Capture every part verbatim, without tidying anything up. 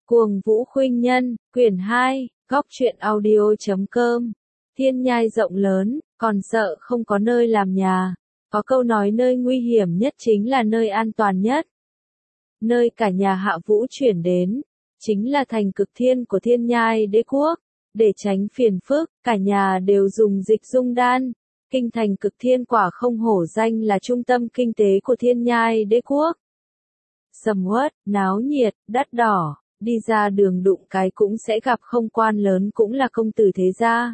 Cuồng Vũ Khuynh Nhân, quyển hai, góc truyện audio chấm com. Thiên nhai rộng lớn, còn sợ không có nơi làm nhà. Có câu nói nơi nguy hiểm nhất chính là nơi an toàn nhất. Nơi cả nhà Hạ Vũ chuyển đến, chính là thành Cực Thiên của Thiên Nhai Đế Quốc. Để tránh phiền phức, cả nhà đều dùng dịch dung đan. Kinh thành Cực Thiên quả không hổ danh là trung tâm kinh tế của Thiên Nhai Đế Quốc. Sầm uất, náo nhiệt, đắt đỏ, đi ra đường đụng cái cũng sẽ gặp không quan lớn cũng là công tử thế gia.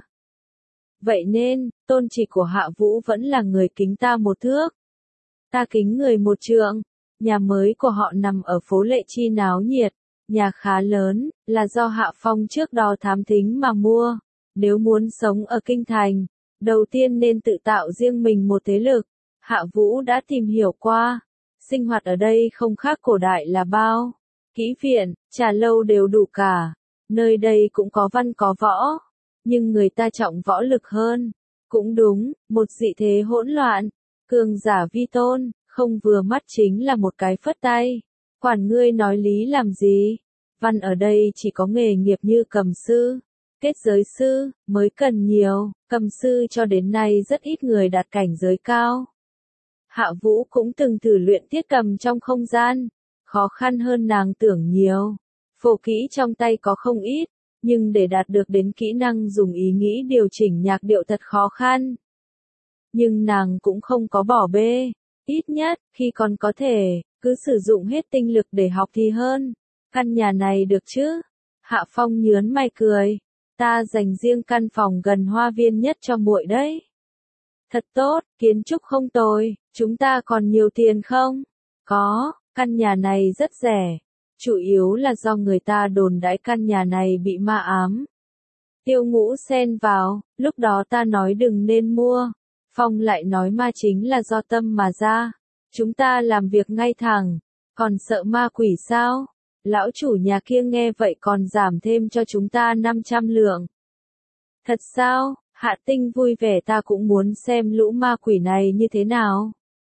Vậy nên, tôn chỉ của Hạ Vũ vẫn là người kính ta một thước, ta kính người một trượng. Nhà mới của họ nằm ở phố Lệ Chi náo nhiệt, nhà khá lớn, là do Hạ Phong trước đó thám thính mà mua. Nếu muốn sống ở kinh thành, đầu tiên nên tự tạo riêng mình một thế lực. Hạ Vũ đã tìm hiểu qua, sinh hoạt ở đây không khác cổ đại là bao. Kỹ viện, trà lâu đều đủ cả, nơi đây cũng có văn có võ, nhưng người ta trọng võ lực hơn. Cũng đúng, một dị thế hỗn loạn, cường giả vi tôn, không vừa mắt chính là một cái phất tay. Quản ngươi nói lý làm gì? Văn ở đây chỉ có nghề nghiệp như cầm sư, kết giới sư, mới cần nhiều, cầm sư cho đến nay rất ít người đạt cảnh giới cao. Hạ Vũ cũng từng thử luyện tiết cầm trong không gian, khó khăn hơn nàng tưởng nhiều. Phổ kỹ trong tay có không ít, nhưng để đạt được đến kỹ năng dùng ý nghĩ điều chỉnh nhạc điệu thật khó khăn. Nhưng nàng cũng không có bỏ bê, ít nhất, khi còn có thể, cứ sử dụng hết tinh lực để học thì hơn. Căn nhà này được chứ? Hạ Phong nhớn mày cười, ta dành riêng căn phòng gần hoa viên nhất cho muội đấy. Thật tốt, kiến trúc không tồi, chúng ta còn nhiều tiền không? Có, căn nhà này rất rẻ, chủ yếu là do người ta đồn đãi căn nhà này bị ma ám. Tiêu Ngũ xen vào, lúc đó ta nói đừng nên mua. Phong lại nói ma chính là do tâm mà ra. Chúng ta làm việc ngay thẳng, còn sợ ma quỷ sao? Lão chủ nhà kia nghe vậy còn giảm thêm cho chúng ta năm trăm lượng. Thật sao? Hạ Tinh vui vẻ, ta cũng muốn xem lũ ma quỷ này như thế nào.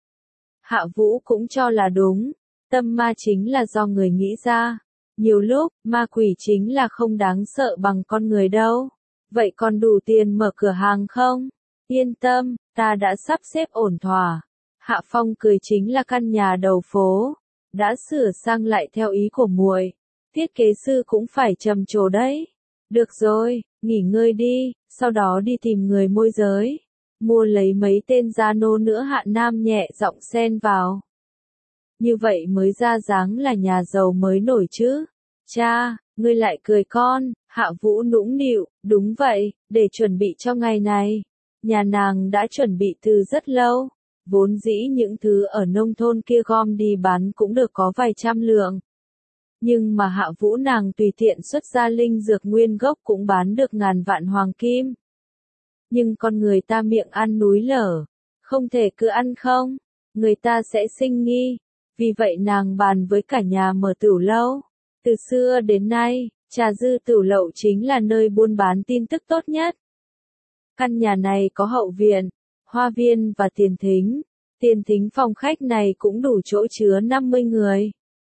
Hạ Vũ cũng cho là đúng, tâm ma chính là do người nghĩ ra. Nhiều lúc, ma quỷ chính là không đáng sợ bằng con người đâu. Vậy còn đủ tiền mở cửa hàng không? Yên tâm, ta đã sắp xếp ổn thỏa. Hạ Phong cười, chính là căn nhà đầu phố, đã sửa sang lại theo ý của muội. Thiết kế sư cũng phải trầm trồ đấy. Được rồi, nghỉ ngơi đi, sau đó đi tìm người môi giới, mua lấy mấy tên gia nô nữa. Hạ Nam nhẹ giọng xen vào. Như vậy mới ra dáng là nhà giàu mới nổi chứ. Cha, ngươi lại cười con. Hạ Vũ nũng nịu, đúng vậy, để chuẩn bị cho ngày này. Nhà nàng đã chuẩn bị từ rất lâu. Vốn dĩ những thứ ở nông thôn kia gom đi bán cũng được có vài trăm lượng. Nhưng mà Hạ Vũ nàng tùy tiện xuất ra linh dược nguyên gốc cũng bán được ngàn vạn hoàng kim. Nhưng con người ta miệng ăn núi lở, không thể cứ ăn không, người ta sẽ sinh nghi. Vì vậy nàng bàn với cả nhà mở tửu lâu. Từ xưa đến nay, Trà Dư Tửu Lậu chính là nơi buôn bán tin tức tốt nhất. Căn nhà này có hậu viện, hoa viên và tiền thính. Tiền thính phòng khách này cũng đủ chỗ chứa năm mươi người.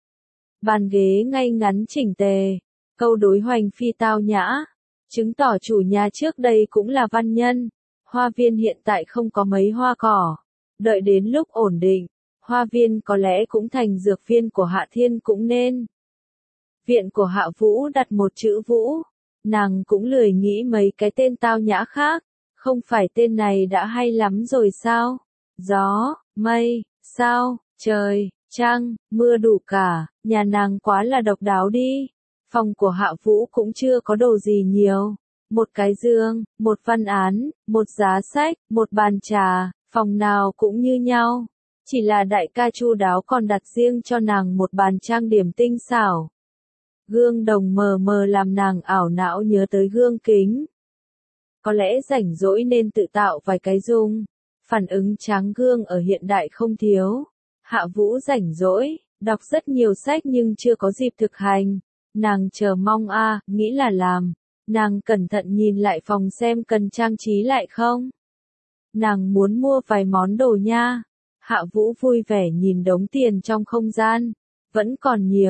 Bàn ghế ngay ngắn chỉnh tề, câu đối hoành phi tao nhã, chứng tỏ chủ nhà trước đây cũng là văn nhân. Hoa viên hiện tại không có mấy hoa cỏ, đợi đến lúc ổn định, hoa viên có lẽ cũng thành dược viên của Hạ Thiên cũng nên. Viện của Hạ Vũ đặt một chữ Vũ, nàng cũng lười nghĩ mấy cái tên tao nhã khác, không phải tên này đã hay lắm rồi sao? Gió, mây, sao, trời, trăng, mưa đủ cả, nhà nàng quá là độc đáo đi. Phòng của Hạ Vũ cũng chưa có đồ gì nhiều. Một cái giường, một văn án, một giá sách, một bàn trà, phòng nào cũng như nhau. Chỉ là đại ca chu đáo còn đặt riêng cho nàng một bàn trang điểm tinh xảo. Gương đồng mờ mờ làm nàng ảo não nhớ tới gương kính. Có lẽ rảnh rỗi nên tự tạo vài cái dung. Phản ứng tráng gương ở hiện đại không thiếu. Hạ Vũ rảnh rỗi, đọc rất nhiều sách nhưng chưa có dịp thực hành. Nàng chờ mong a, à, nghĩ là làm. Nàng cẩn thận nhìn lại phòng xem cần trang trí lại không. Nàng muốn mua vài món đồ nha. Hạ Vũ vui vẻ nhìn đống tiền trong không gian. Vẫn còn nhiều,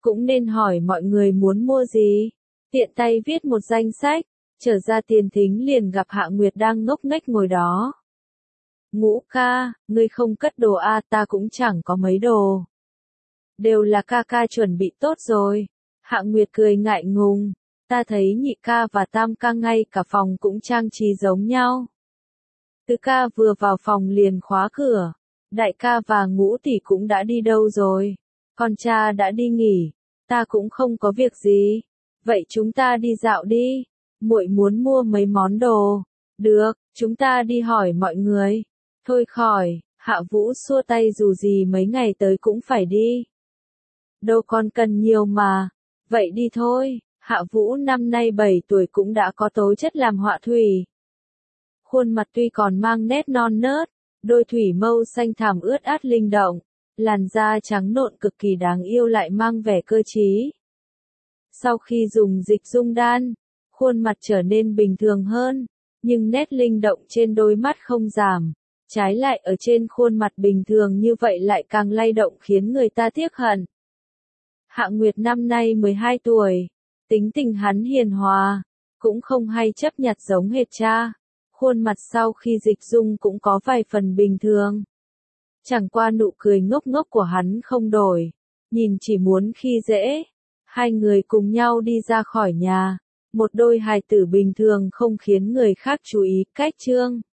cũng nên hỏi mọi người muốn mua gì. Tiện tay viết một danh sách, trở ra tiền thính liền gặp Hạ Nguyệt đang ngốc nghếch ngồi đó. Ngũ ca, ngươi không cất đồ a, ta cũng chẳng có mấy đồ. Đều là ca ca chuẩn bị tốt rồi. Hạ Nguyệt cười ngại ngùng, ta thấy nhị ca và tam ca ngay cả phòng cũng trang trí giống nhau. Tứ ca vừa vào phòng liền khóa cửa, đại ca và ngũ tỷ cũng đã đi đâu rồi, con cha đã đi nghỉ, ta cũng không có việc gì. Vậy chúng ta đi dạo đi, muội muốn mua mấy món đồ. Được, chúng ta đi hỏi mọi người. Thôi khỏi, Hạ Vũ xua tay dù gì mấy ngày tới cũng phải đi. Đâu con cần nhiều mà. Vậy đi thôi, Hạ Vũ năm nay bảy tuổi cũng đã có tố chất làm họa thủy. Khuôn mặt tuy còn mang nét non nớt, đôi thủy mâu xanh thẳm ướt át linh động, làn da trắng nộn cực kỳ đáng yêu lại mang vẻ cơ trí. Sau khi dùng dịch dung đan, khuôn mặt trở nên bình thường hơn, nhưng nét linh động trên đôi mắt không giảm, trái lại ở trên khuôn mặt bình thường như vậy lại càng lay động khiến người ta tiếc hận. Hạ Nguyệt năm nay mười hai tuổi, tính tình hắn hiền hòa, cũng không hay chấp nhặt giống hệt cha, khuôn mặt sau khi dịch dung cũng có vài phần bình thường. Chẳng qua nụ cười ngốc ngốc của hắn không đổi, nhìn chỉ muốn khi dễ. Hai người cùng nhau đi ra khỏi nhà, một đôi hài tử bình thường không khiến người khác chú ý. Cách chương